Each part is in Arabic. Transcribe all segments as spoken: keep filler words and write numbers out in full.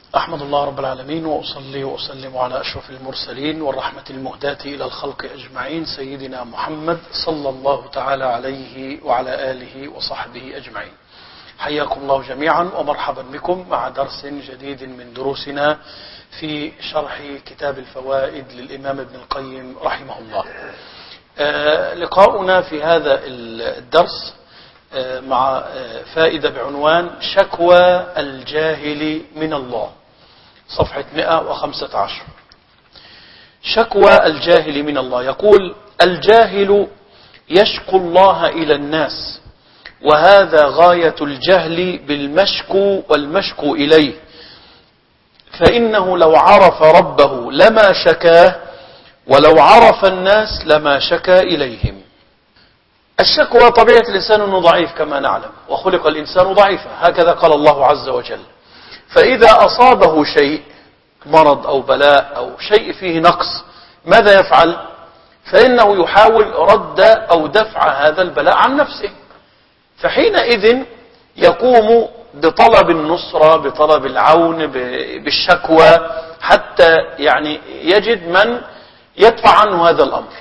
أحمد الله رب العالمين وأصلي وأسلم على أشرف المرسلين والرحمة المهداة إلى الخلق أجمعين سيدنا محمد صلى الله تعالى عليه وعلى آله وصحبه أجمعين. حياكم الله جميعا ومرحبا بكم مع درس جديد من دروسنا في شرح كتاب الفوائد للإمام ابن القيم رحمه الله. آه لقاؤنا في هذا الدرس آه مع آه فائدة بعنوان شكوى الجاهل من الله، صفحة مئة وخمسة عشر. شكوى الجاهل من الله، يقول: الجاهل يشكو الله إلى الناس، وهذا غاية الجهل بالمشكو والمشكو إليه، فإنه لو عرف ربه لما شكاه، ولو عرف الناس لما شكا إليهم. الشكوى طبيعة الإنسان أنه ضعيف كما نعلم، وخلق الإنسان ضعيفا، هكذا قال الله عز وجل. فإذا أصابه شيء، مرض أو بلاء أو شيء فيه نقص، ماذا يفعل؟ فإنه يحاول رد أو دفع هذا البلاء عن نفسه، فحينئذ يقوم بطلب النصرة، بطلب العون، بالشكوى، حتى يعني يجد من يدفع عنه هذا الأمر.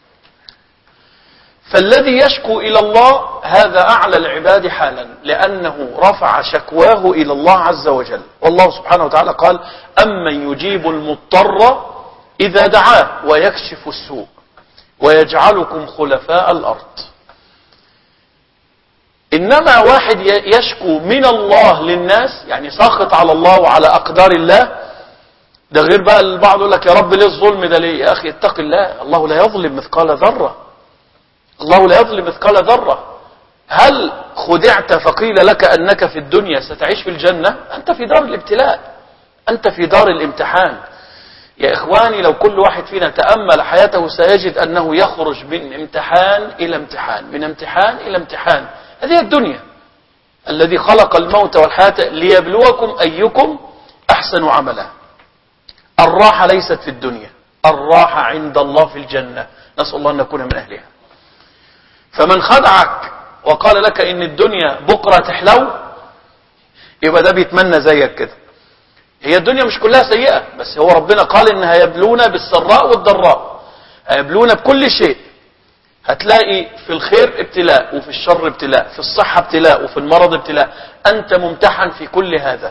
فالذي يشكو إلى الله هذا أعلى العباد حالا، لأنه رفع شكواه إلى الله عز وجل. والله سبحانه وتعالى قال: أمن يجيب المضطر إذا دعاه ويكشف السوء ويجعلكم خلفاء الأرض. إنما واحد يشكو من الله للناس، يعني ساخط على الله وعلى أقدار الله، ده غير بقى البعض يقول لك: يا رب ليه الظلم ده ليه؟ يا أخي اتق الله، الله لا يظلم مثقال ذرة، الله لا يظلم مثقال ذرة. هل خدعت فقيل لك أنك في الدنيا ستعيش في الجنة؟ أنت في دار الابتلاء، أنت في دار الامتحان. يا إخواني، لو كل واحد فينا تأمل حياته سيجد أنه يخرج من امتحان إلى امتحان، من امتحان إلى امتحان. هذه الدنيا، الذي خلق الموت والحياة ليبلوكم أيكم أحسن عملا. الراحة ليست في الدنيا، الراحة عند الله في الجنة، نسأل الله أن نكون من أهلها. فمن خدعك وقال لك إن الدنيا بكرة تحلو، يبقى ده بيتمنى زيك كده. هي الدنيا مش كلها سيئة، بس هو ربنا قال إن هيبلونا بالسراء والضراء، هيبلونا بكل شيء. هتلاقي في الخير ابتلاء، وفي الشر ابتلاء، في الصحة ابتلاء، وفي المرض ابتلاء. أنت ممتحن في كل هذا،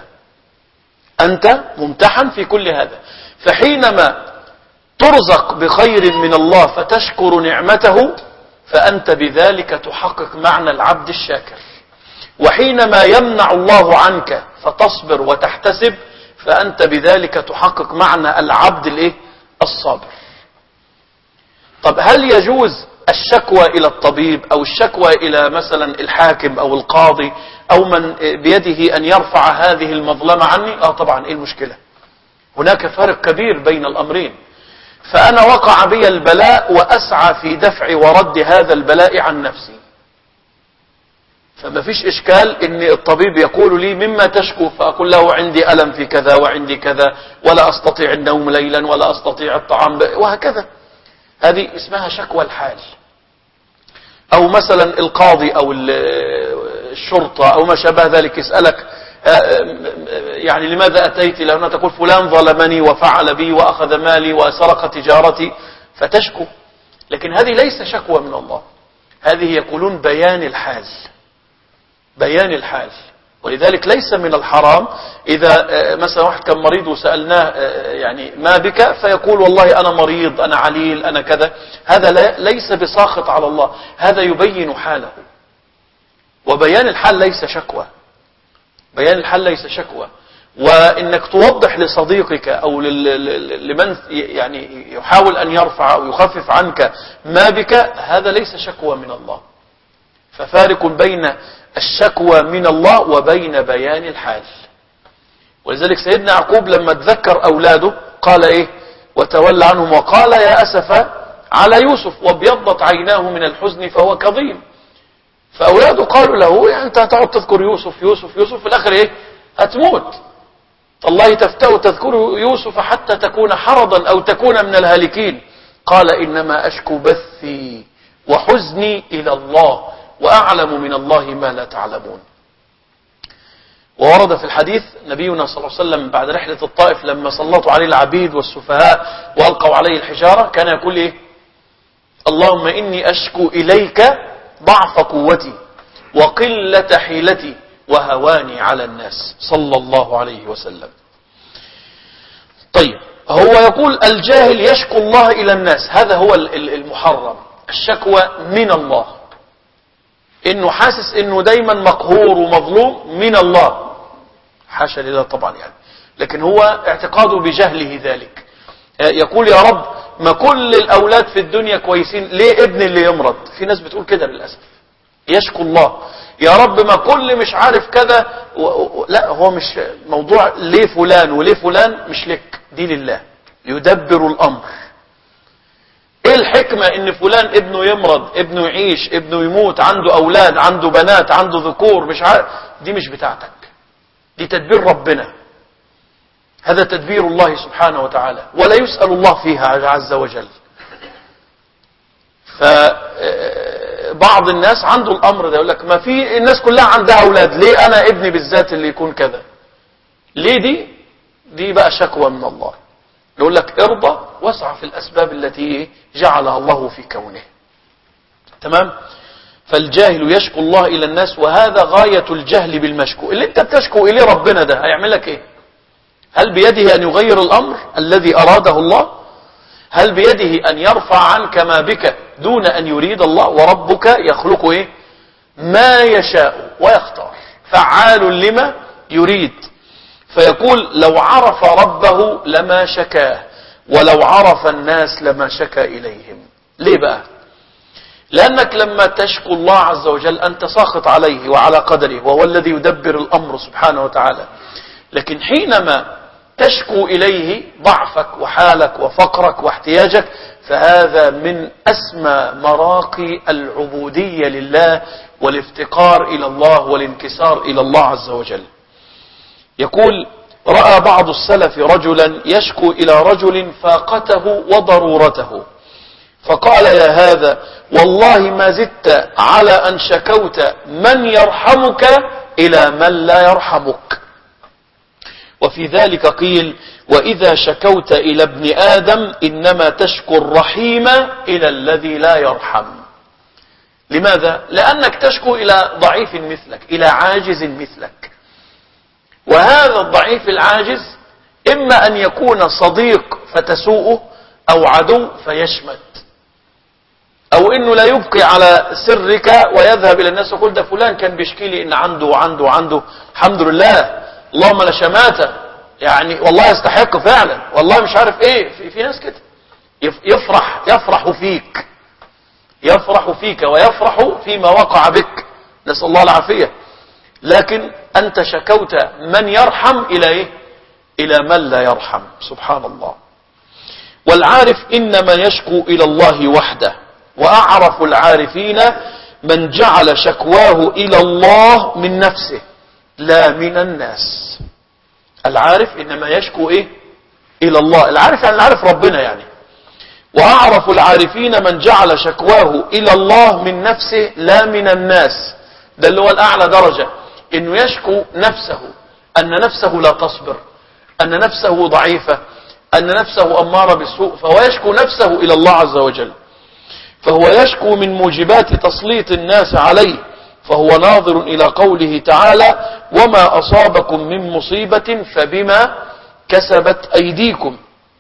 أنت ممتحن في كل هذا. فحينما ترزق بخير من الله فتشكر نعمته، فأنت بذلك تحقق معنى العبد الشاكر. وحينما يمنع الله عنك فتصبر وتحتسب، فأنت بذلك تحقق معنى العبد الايه؟ الصابر. طب هل يجوز الشكوى إلى الطبيب، أو الشكوى إلى مثلا الحاكم أو القاضي أو من بيده أن يرفع هذه المظلمة عني؟ آه طبعا، إيه المشكلة؟ هناك فرق كبير بين الأمرين. فأنا وقع بي البلاء وأسعى في دفع ورد هذا البلاء عن نفسي، فما فيش إشكال إن الطبيب يقول لي: مما تشكو؟ فأقول له: عندي ألم في كذا وعندي كذا، ولا أستطيع النوم ليلا، ولا أستطيع الطعام، وهكذا. هذه اسمها شكوى الحال. أو مثلا القاضي أو الشرطة أو ما شابه ذلك يسألك: يعني لماذا أتيت؟ لأنه تقول: فلان ظلمني وفعل بي وأخذ مالي وسرق تجارتي، فتشكو. لكن هذه ليس شكوى من الله، هذه يقولون بيان الحال، بيان الحال. ولذلك ليس من الحرام إذا مثلا واحد كان مريض وسألناه يعني ما بك، فيقول: والله أنا مريض، أنا عليل، أنا كذا. هذا ليس بساخط على الله، هذا يبين حاله. وبيان الحال ليس شكوى، بيان الحال ليس شكوى. وإنك توضح لصديقك أو لمن يعني يحاول أن يرفع أو يخفف عنك ما بك، هذا ليس شكوى من الله. ففارق بين الشكوى من الله وبين بيان الحال. ولذلك سيدنا يعقوب لما تذكر أولاده قال إيه؟ وتولى عنهم وقال: يا أسف على يوسف وابيضت عيناه من الحزن فهو كظيم. فأولاده قالوا له: يعني أنت هتقعد تذكر يوسف يوسف يوسف، في الآخر إيه؟ هتموت. الله تفتأ تذكر يوسف حتى تكون حرضا أو تكون من الهالكين. قال: إنما أشكو بثي وحزني إلى الله، وأعلم من الله ما لا تعلمون. وورد في الحديث نبينا صلى الله عليه وسلم بعد رحلة الطائف لما سلطوا عليه العبيد والسفهاء وألقوا عليه الحجارة كان يقول إيه؟ اللهم إني أشكو إليك ضعف قوتي وقلة حيلتي وهواني على الناس صلى الله عليه وسلم. طيب، هو يقول الجاهل يشكو الله إلى الناس، هذا هو المحرم، الشكوى من الله، إنه حاسس إنه دايما مقهور ومظلوم من الله، حاشا لله طبعا يعني، لكن هو اعتقاده بجهله ذلك. يقول يا رب ما كل الأولاد في الدنيا كويسين، ليه ابن اللي يمرض؟ في ناس بتقول كده للأسف، يشكو الله يا رب ما كل مش عارف كذا و... و... لا، هو مش موضوع ليه فلان وليه فلان، مش لك، دي لله يدبر الأمر. ايه الحكمة ان فلان ابنه يمرض، ابنه يعيش، ابنه يموت، عنده اولاد، عنده بنات، عنده ذكور، مش عارف، دي مش بتاعتك، دي تدبير ربنا، هذا تدبير الله سبحانه وتعالى، ولا يسأل الله فيها عز وجل. فبعض الناس عنده الامر ده، يقول لك ما في الناس كلها عندها اولاد، ليه انا ابني بالذات اللي يكون كذا؟ ليه دي؟ دي بقى شكوى من الله. يقول لك ارضى واسعى في الاسباب التي جعلها الله في كونه. تمام؟ فالجاهل يشكو الله الى الناس، وهذا غاية الجهل بالمشكو. اللي انت بتشكو اليه ربنا ده هيعمل لك ايه؟ هل بيده ان يغير الامر الذي اراده الله؟ هل بيده ان يرفع عنك ما بك دون ان يريد الله؟ وربك يخلق ايه؟ ما يشاء ويختار، فعال لما يريد. فيقول لو عرف ربه لما شكاه، ولو عرف الناس لما شكا إليهم. ليه بقى؟ لأنك لما تشكو الله عز وجل أنت ساخط عليه وعلى قدره، وهو الذي يدبر الأمر سبحانه وتعالى. لكن حينما تشكو إليه ضعفك وحالك وفقرك واحتياجك، فهذا من أسمى مراقي العبودية لله والافتقار إلى الله والانكسار إلى الله عز وجل. يقول رأى بعض السلف رجلا يشكو إلى رجل فاقته وضرورته، فقال يا هذا والله ما زدت على أن شكوت من يرحمك إلى من لا يرحمك. وفي ذلك قيل وإذا شكوت إلى ابن آدم إنما تشكو الرحيم إلى الذي لا يرحم. لماذا؟ لأنك تشكو إلى ضعيف مثلك، إلى عاجز مثلك، وهذا الضعيف العاجز إما أن يكون صديق فتسوءه، أو عدو فيشمت، أو إنه لا يبقي على سرك ويذهب إلى الناس ويقول ده فلان كان بيشكي لي إن عنده وعنده وعنده، الحمد لله اللهم لا شماتة، يعني والله يستحق فعلا، والله مش عارف إيه. في, في ناس كده يفرح يفرح فيك يفرح فيك ويفرح فيما وقع بك، نسأل الله العافية. لكن أنت شكوت من يرحم إلى إيه؟ إلى من لا يرحم، سبحان الله. والعارف إنما يشكو إلى الله وحده، وأعرف العارفين من جعل شكواه إلى الله من نفسه لا من الناس. العارف إنما يشكو إيه؟ إلى الله، العارف يعني العارف ربنا يعني. وأعرف العارفين من جعل شكواه إلى الله من نفسه لا من الناس، ده اللي هو الأعلى درجة، إنه يشكو نفسه، أن نفسه لا تصبر، أن نفسه ضعيفة، أن نفسه أمارة بالسوء، فهو يشكو نفسه إلى الله عز وجل. فهو يشكو من موجبات تسليط الناس عليه، فهو ناظر إلى قوله تعالى وما أصابكم من مصيبة فبما كسبت أيديكم،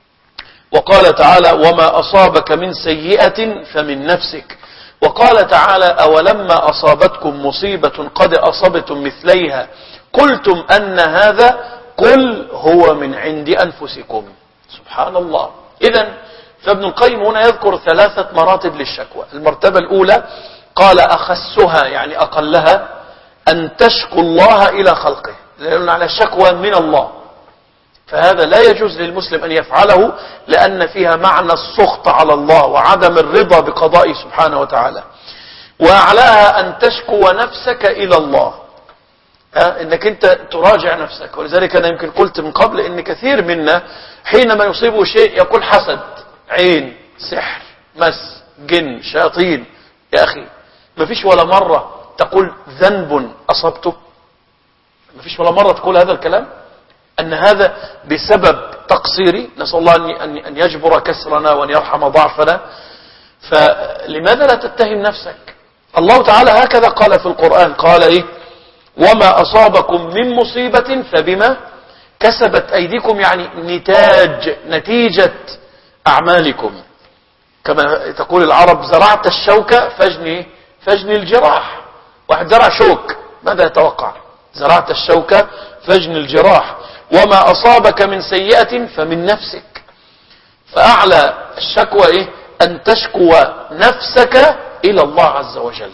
وقال تعالى وما أصابك من سيئة فمن نفسك، وقال تعالى أولما أصابتكم مصيبة قد أصبتم مثليها قلتم أن هذا قل هو من عند أنفسكم. سبحان الله. إذن فابن القيم هنا يذكر ثلاثة مراتب للشكوى. المرتبة الأولى قال أخسها يعني أقلها أن تشكو الله إلى خلقه، لأن على الشكوى من الله، فهذا لا يجوز للمسلم أن يفعله، لأن فيها معنى السخط على الله وعدم الرضا بقضائه سبحانه وتعالى. وأعلاها أن تشكو نفسك إلى الله، انك انت تراجع نفسك. ولذلك انا يمكن قلت من قبل ان كثير منا حينما يصيبه شيء يقول حسد، عين، سحر، مس، جن، شياطين. يا اخي ما فيش ولا مرة تقول ذنب اصبته؟ ما فيش ولا مرة تقول هذا الكلام أن هذا بسبب تقصيري، نسأل الله أن يجبر كسرنا وأن يرحم ضعفنا. فلماذا لا تتهم نفسك؟ الله تعالى هكذا قال في القرآن، قال إيه؟ وما أصابكم من مصيبة فبما كسبت أيديكم، يعني نتاج نتيجة أعمالكم. كما تقول العرب زرعت الشوكة فاجني فاجني الجراح. واحد زرع شوك ماذا يتوقع؟ زرعت الشوكة فاجني الجراح. وما أصابك من سيئة فمن نفسك. فأعلى الشكوى إيه؟ أن تشكو نفسك إلى الله عز وجل،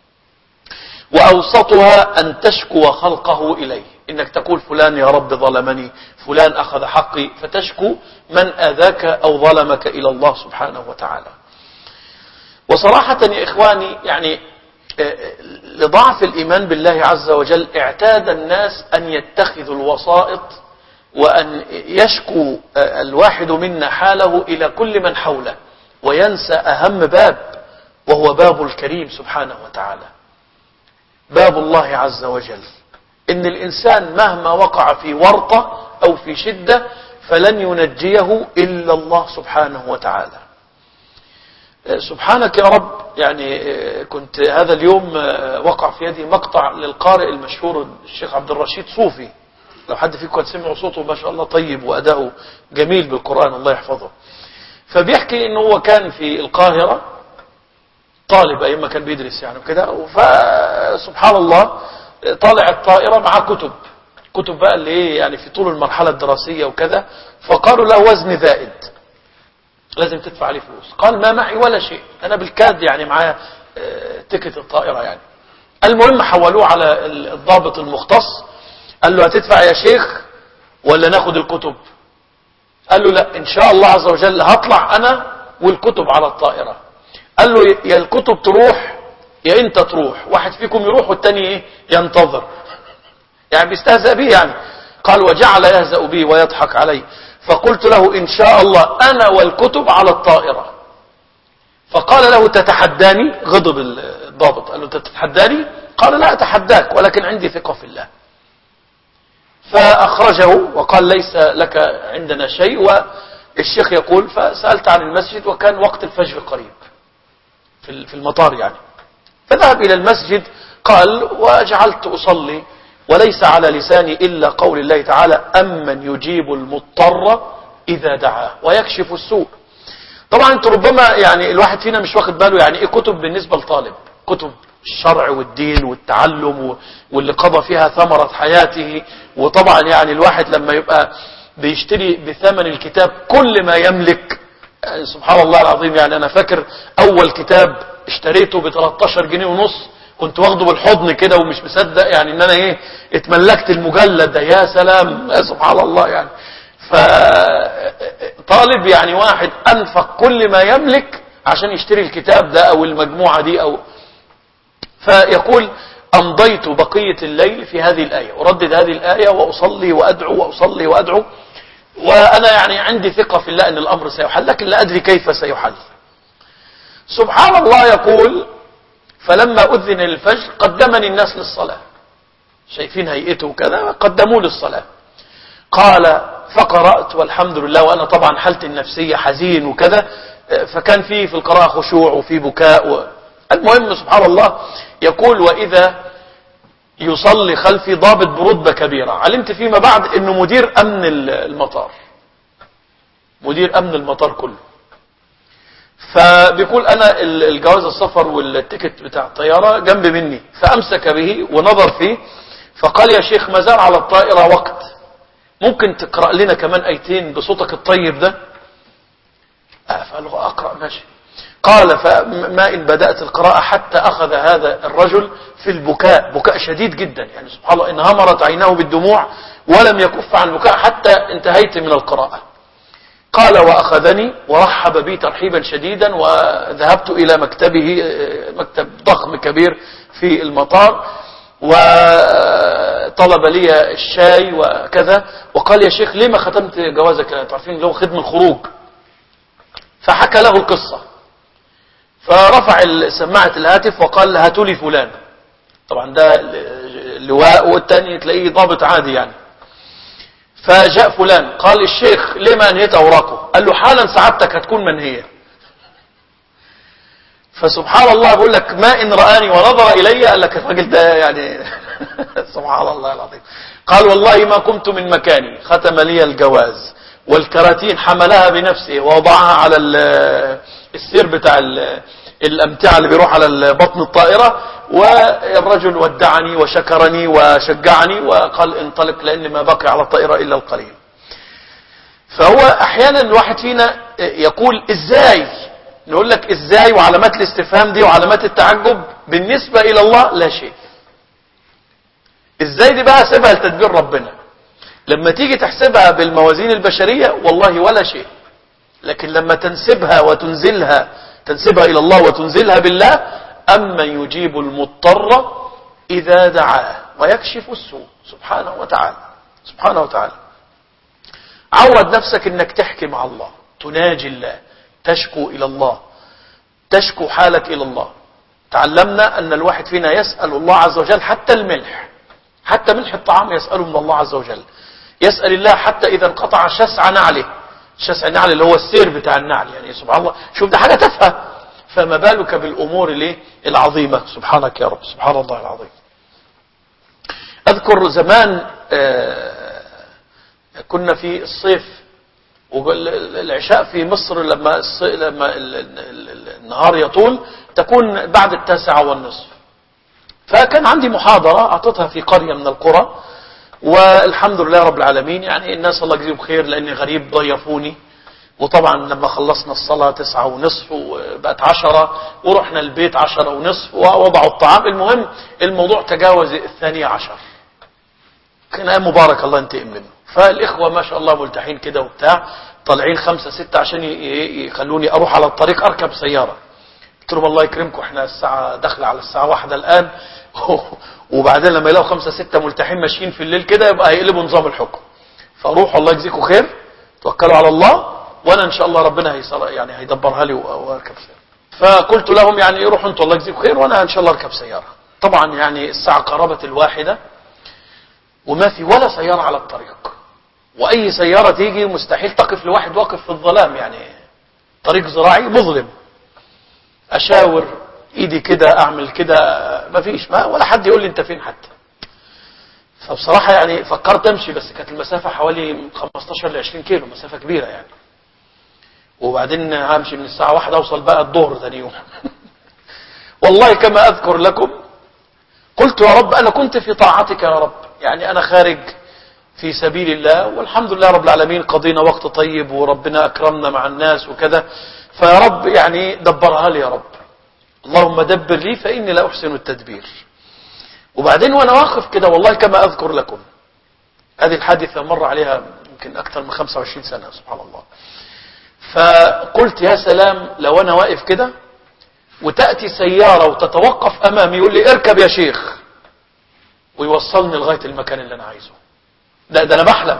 وأوسطها أن تشكو خلقه إليه، إنك تقول فلان يا رب ظلمني، فلان أخذ حقي، فتشكو من أذاك أو ظلمك إلى الله سبحانه وتعالى. وصراحة يا إخواني يعني لضعف الإيمان بالله عز وجل اعتاد الناس أن يتخذوا الوسائط وأن يشكو الواحد منا حاله إلى كل من حوله، وينسى أهم باب، وهو باب الكريم سبحانه وتعالى، باب الله عز وجل. إن الإنسان مهما وقع في ورطة أو في شدة فلن ينجيه إلا الله سبحانه وتعالى. سبحانك يا رب. يعني كنت هذا اليوم وقع في يدي مقطع للقارئ المشهور الشيخ عبد الرشيد صوفي، لو حد فيكم سمعوا صوته ما شاء الله طيب وأداؤه جميل بالقرآن الله يحفظه. فبيحكي إنه هو كان في القاهرة طالب أيام ما كان بيدرس يعني كده، فسبحان الله طالع الطائرة مع كتب كتب بقى اللي ايه يعني في طول المرحلة الدراسية وكذا، فقالوا له وزن زائد لازم تدفع عليه فلوس. قال ما معي ولا شيء، أنا بالكاد يعني معايا تيكت الطائرة يعني. المهم حولوه على الضابط المختص، قال له هتدفع يا شيخ ولا ناخد الكتب؟ قال له لا إن شاء الله عز وجل هطلع أنا والكتب على الطائرة. قال له يا الكتب تروح يا انت تروح، واحد فيكم يروح والتاني ايه ينتظر، يعني بيستهزأ بي يعني. قال وجعل يهزأ بي ويضحك علي، فقلت له إن شاء الله أنا والكتب على الطائرة. فقال له تتحداني؟ غضب الضابط، قال له تتحداني؟ قال لا أتحداك ولكن عندي ثقة في الله. فأخرجه وقال ليس لك عندنا شيء. والشيخ يقول فسألت عن المسجد وكان وقت الفجر قريب في المطار يعني، فذهب إلى المسجد قال وجعلت أصلي وليس على لساني إلا قول الله تعالى أمن يجيب المضطر إذا دعاه ويكشف السوء. طبعا انت ربما يعني الواحد فينا مش واخد باله يعني ايه كتب بالنسبة لطالب، كتب الشرع والدين والتعلم واللي قضى فيها ثمرة حياته. وطبعا يعني الواحد لما يبقى بيشتري بثمن الكتاب كل ما يملك، يعني سبحان الله العظيم. يعني انا فاكر اول كتاب اشتريته ب تلتاشر جنيه ونص، كنت واخده بالحضن كده ومش مصدق يعني ان انا ايه اتملكت المجلد ده. يا سلام يا سبحان الله يعني. فطالب يعني واحد انفق كل ما يملك عشان يشتري الكتاب ده او المجموعة دي او. فيقول امضيت بقية الليل في هذه الآية، اردد هذه الآية واصلي وادعو واصلي وادعو، وانا يعني عندي ثقة في الله ان الامر سيحل، لكن لا ادري كيف سيحل. سبحان الله يقول فلما أذن للفجر قدمني الناس للصلاة، شايفين هيئته كذا قدموه للصلاة. قال فقرأت والحمد لله، وأنا طبعا حالتي النفسية حزين وكذا، فكان فيه في القراءة خشوع وفي بكاء و... المهم سبحان الله يقول وإذا يصلي خلفي ضابط برتبة كبيرة، علمت فيما بعد أنه مدير أمن المطار، مدير أمن المطار كله. فبيقول أنا الجواز السفر والتيكت بتاع الطيارة جنب مني، فأمسك به ونظر فيه فقال يا شيخ ما زال على الطائرة وقت، ممكن تقرأ لنا كمان آيتين بصوتك الطيب ده؟ فقال له أقرأ ماشي. قال فما إن بدأت القراءة حتى أخذ هذا الرجل في البكاء، بكاء شديد جدا يعني سبحان الله، انهمرت عيناه بالدموع ولم يكف عن البكاء حتى انتهيت من القراءة. قال وأخذني ورحب بي ترحيبا شديدا، وذهبت إلى مكتبه، مكتب ضخم كبير في المطار، وطلب لي الشاي وكذا، وقال يا شيخ لما ختمت جوازك؟ تعرفين له خدم الخروج. فحكى له القصة، فرفع سماعة الهاتف وقال هاتوا لي فلان. طبعا ده لواء والتاني تلاقيه ضابط عادي يعني. فجاء فلان قال الشيخ لما انهيت اوراقه؟ قال له حالا سعادتك هتكون منهية. فسبحان الله بقول لك ما ان رآني ونظر الي قال لك الراجل ده يعني سبحان الله العظيم. قال والله ما قمت من مكاني، ختم لي الجواز والكراتين حملها بنفسه ووضعها على السير بتاع الامتعة اللي بيروح على بطن الطائرة، والرجل ودعني وشكرني وشجعني وقال انطلق لان ما بقي على الطائرة الا القليل. فهو احيانا الواحد فينا يقول ازاي، نقول لك ازاي وعلامات الاستفهام دي وعلامات التعجب بالنسبة الى الله لا شيء. ازاي دي بقى سيبها لتدبير ربنا. لما تيجي تحسبها بالموازين البشرية والله ولا شيء، لكن لما تنسبها وتنزلها تنسبها الى الله وتنزلها بالله، اما يجيب المضطر اذا دعاه ويكشف السوء سبحانه وتعالى. سبحانه وتعالى عود نفسك انك تحكي مع الله، تناجي الله، تشكو الى الله، تشكو حالك الى الله. تعلمنا ان الواحد فينا يسأل الله عز وجل حتى الملح، حتى ملح الطعام يسأله من الله عز وجل. يسأل الله حتى اذا انقطع شسع نعله، شسع النعل اللي هو السير بتاع النعل، يعني سبحان الله شوف ده حاجة تافهة، فما بالك بالامور الايه العظيمة. سبحانك يا رب، سبحان الله العظيم. اذكر زمان آه كنا في الصيف والعشاء في مصر لما لما النهار يطول تكون بعد التاسعة والنصف. فكان عندي محاضرة أعطتها في قرية من القرى، والحمد لله رب العالمين يعني الناس الله يجزيهم خير لأني غريب ضيفوني. وطبعا لما خلصنا الصلاة تسعة ونصف وبقت عشرة ورحنا البيت عشرة ونصف ووضعوا الطعام. المهم الموضوع تجاوز الثانية عشر، كان مبارك الله ينتقم منه. فالإخوة ما شاء الله ملتحين كده وبتاع، طالعين خمسة ستة عشان يخلوني أروح على الطريق أركب سيارة. قلت لهم الله يكرمكم احنا الساعة داخلة على الساعة واحدة الآن وبعدين لما يلاقوا خمسة ستة ملتحين ماشيين في الليل كده يبقى هيقلبوا نظام الحكم. فروحوا الله يجزيكم خير، توكلوا على الله وانا ان شاء الله ربنا هيصر يعني هيدبرها لي واركب سيارة. فقلت لهم يعني روحوا انتوا الله يجزيكم خير وانا ان شاء الله اركب سيارة. طبعا يعني الساعة قربت الواحدة وما في ولا سيارة على الطريق، واي سيارة تيجي مستحيل تقف لواحد واقف في الظلام، يعني طريق زراعي مظلم. اشاور ايدي كده اعمل كده ما فيش، ما ولا حد يقول لي انت فين حتى. فبصراحة يعني فكرت امشي، بس كانت المسافة حوالي خمستاشر لعشرين كيلو، مسافة كبيرة يعني. وبعدين همشي من الساعة واحدة اوصل بقى الظهر ثاني يوم. والله كما اذكر لكم قلت يا رب انا كنت في طاعتك يا رب، يعني انا خارج في سبيل الله والحمد لله رب العالمين قضينا وقت طيب وربنا اكرمنا مع الناس وكذا، فيا رب يعني دبرها لي يا رب، اللهم دبر لي فاني لا احسن التدبير. وبعدين وانا واقف كده والله كما اذكر لكم، هذه الحادثة مر عليها يمكن اكثر من خمسة وعشرين سنة سبحان الله. فقلت يا سلام لو انا واقف كده وتأتي سيارة وتتوقف امامي يقول لي اركب يا شيخ ويوصلني لغاية المكان اللي انا عايزه. لا ده انا بحلم،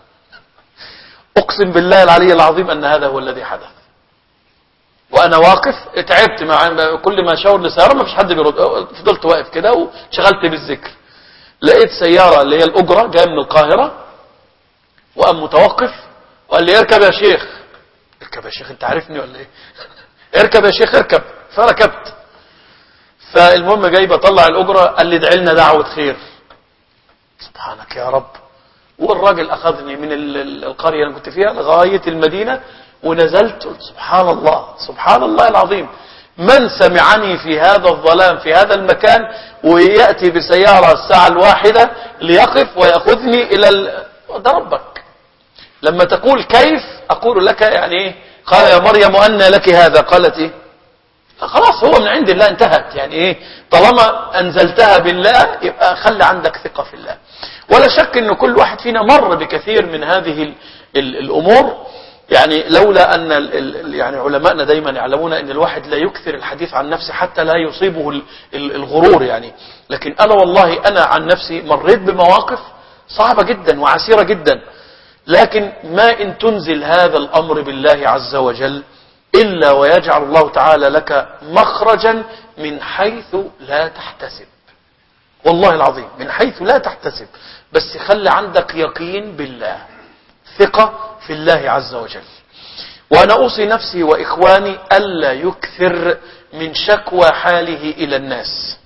اقسم بالله العلي العظيم ان هذا هو الذي حدث. وانا واقف اتعبت مع كل ما شاور لسيارة ما فيش حد بيرد، فضلت واقف كده وشغلت بالذكر. لقيت سيارة اللي هي الاجرة جايه من القاهرة وقام متوقف وقال لي اركب يا شيخ. اركب يا شيخ انت عارفني ولا ايه؟ اركب يا شيخ اركب. فركبت. فالمهم جاي بطلع الاجرة قال لي ادعي لنا دعوة خير. سبحانك يا رب. والراجل اخذني من القرية اللي كنت فيها لغاية المدينة ونزلت. قلت سبحان الله سبحان الله العظيم، من سمعني في هذا الظلام في هذا المكان ويأتي بسيارة الساعة الواحدة ليقف ويأخذني الى ال... ده ربك. لما تقول كيف اقول لك يعني ايه؟ قال يا مريم أن لك هذا؟ قالت ايه؟ خلاص هو من عند الله انتهت، يعني ايه طالما انزلتها بالله يبقى خلي عندك ثقة في الله. ولا شك ان كل واحد فينا مر بكثير من هذه ال ال الامور، يعني لولا ان ال ال يعني علماءنا دايما يعلمون ان الواحد لا يكثر الحديث عن نفسه حتى لا يصيبه ال ال الغرور يعني. لكن انا والله انا عن نفسي مريت بمواقف صعبة جدا وعسيرة جدا، لكن ما ان تنزل هذا الامر بالله عز وجل إلا ويجعل الله تعالى لك مخرجا من حيث لا تحتسب. والله العظيم من حيث لا تحتسب. بس خلي عندك يقين بالله، ثقة في الله عز وجل. وأنا أوصي نفسي وإخواني ألا يكثر من شكوى حاله إلى الناس.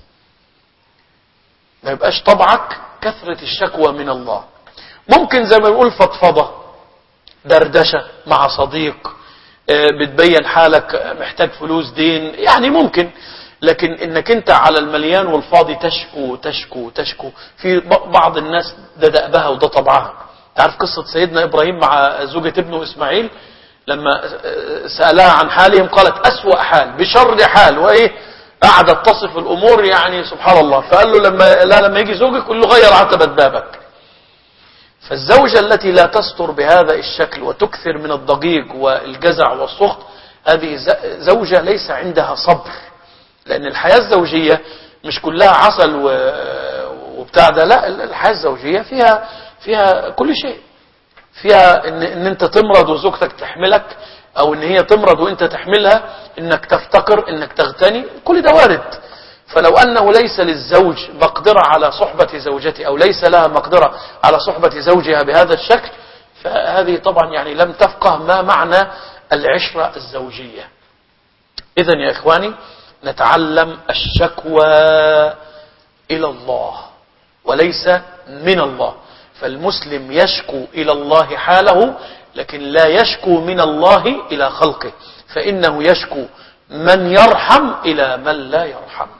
ما يبقاش طبعك كثرة الشكوى من الله. ممكن زي ما نقول فضفضة، دردشة مع صديق، بتبين حالك محتاج فلوس، دين، يعني ممكن. لكن انك انت على المليان والفاضي تشكو تشكو تشكو. في بعض الناس ده دأبها وده طبعها. تعرف قصة سيدنا إبراهيم مع زوجة ابنه إسماعيل لما سألها عن حالهم قالت أسوأ حال بشر حال، وإيه قعدت تصف الأمور يعني سبحان الله. فقال له لما لا لما يجي زوجك قل له غير عتبة بابك. فالزوجة التي لا تستر بهذا الشكل وتكثر من الضجيج والجزع والسخط، هذه زوجة ليس عندها صبر. لأن الحياة الزوجية مش كلها عسل وبتاع ده، لا، الحياة الزوجية فيها فيها كل شيء. فيها ان, إن انت تمرض وزوجتك تحملك، او ان هي تمرض وانت تحملها، انك تفتقر، انك تغتني، كل ده وارد. فلو انه ليس للزوج مقدرة على صحبة زوجته، او ليس لها مقدرة على صحبة زوجها بهذا الشكل، فهذه طبعا يعني لم تفقه ما معنى العشرة الزوجية. اذن يا اخواني نتعلم الشكوى الى الله وليس من الله. فالمسلم يشكو إلى الله حاله، لكن لا يشكو من الله إلى خلقه، فإنه يشكو من يرحم إلى من لا يرحم.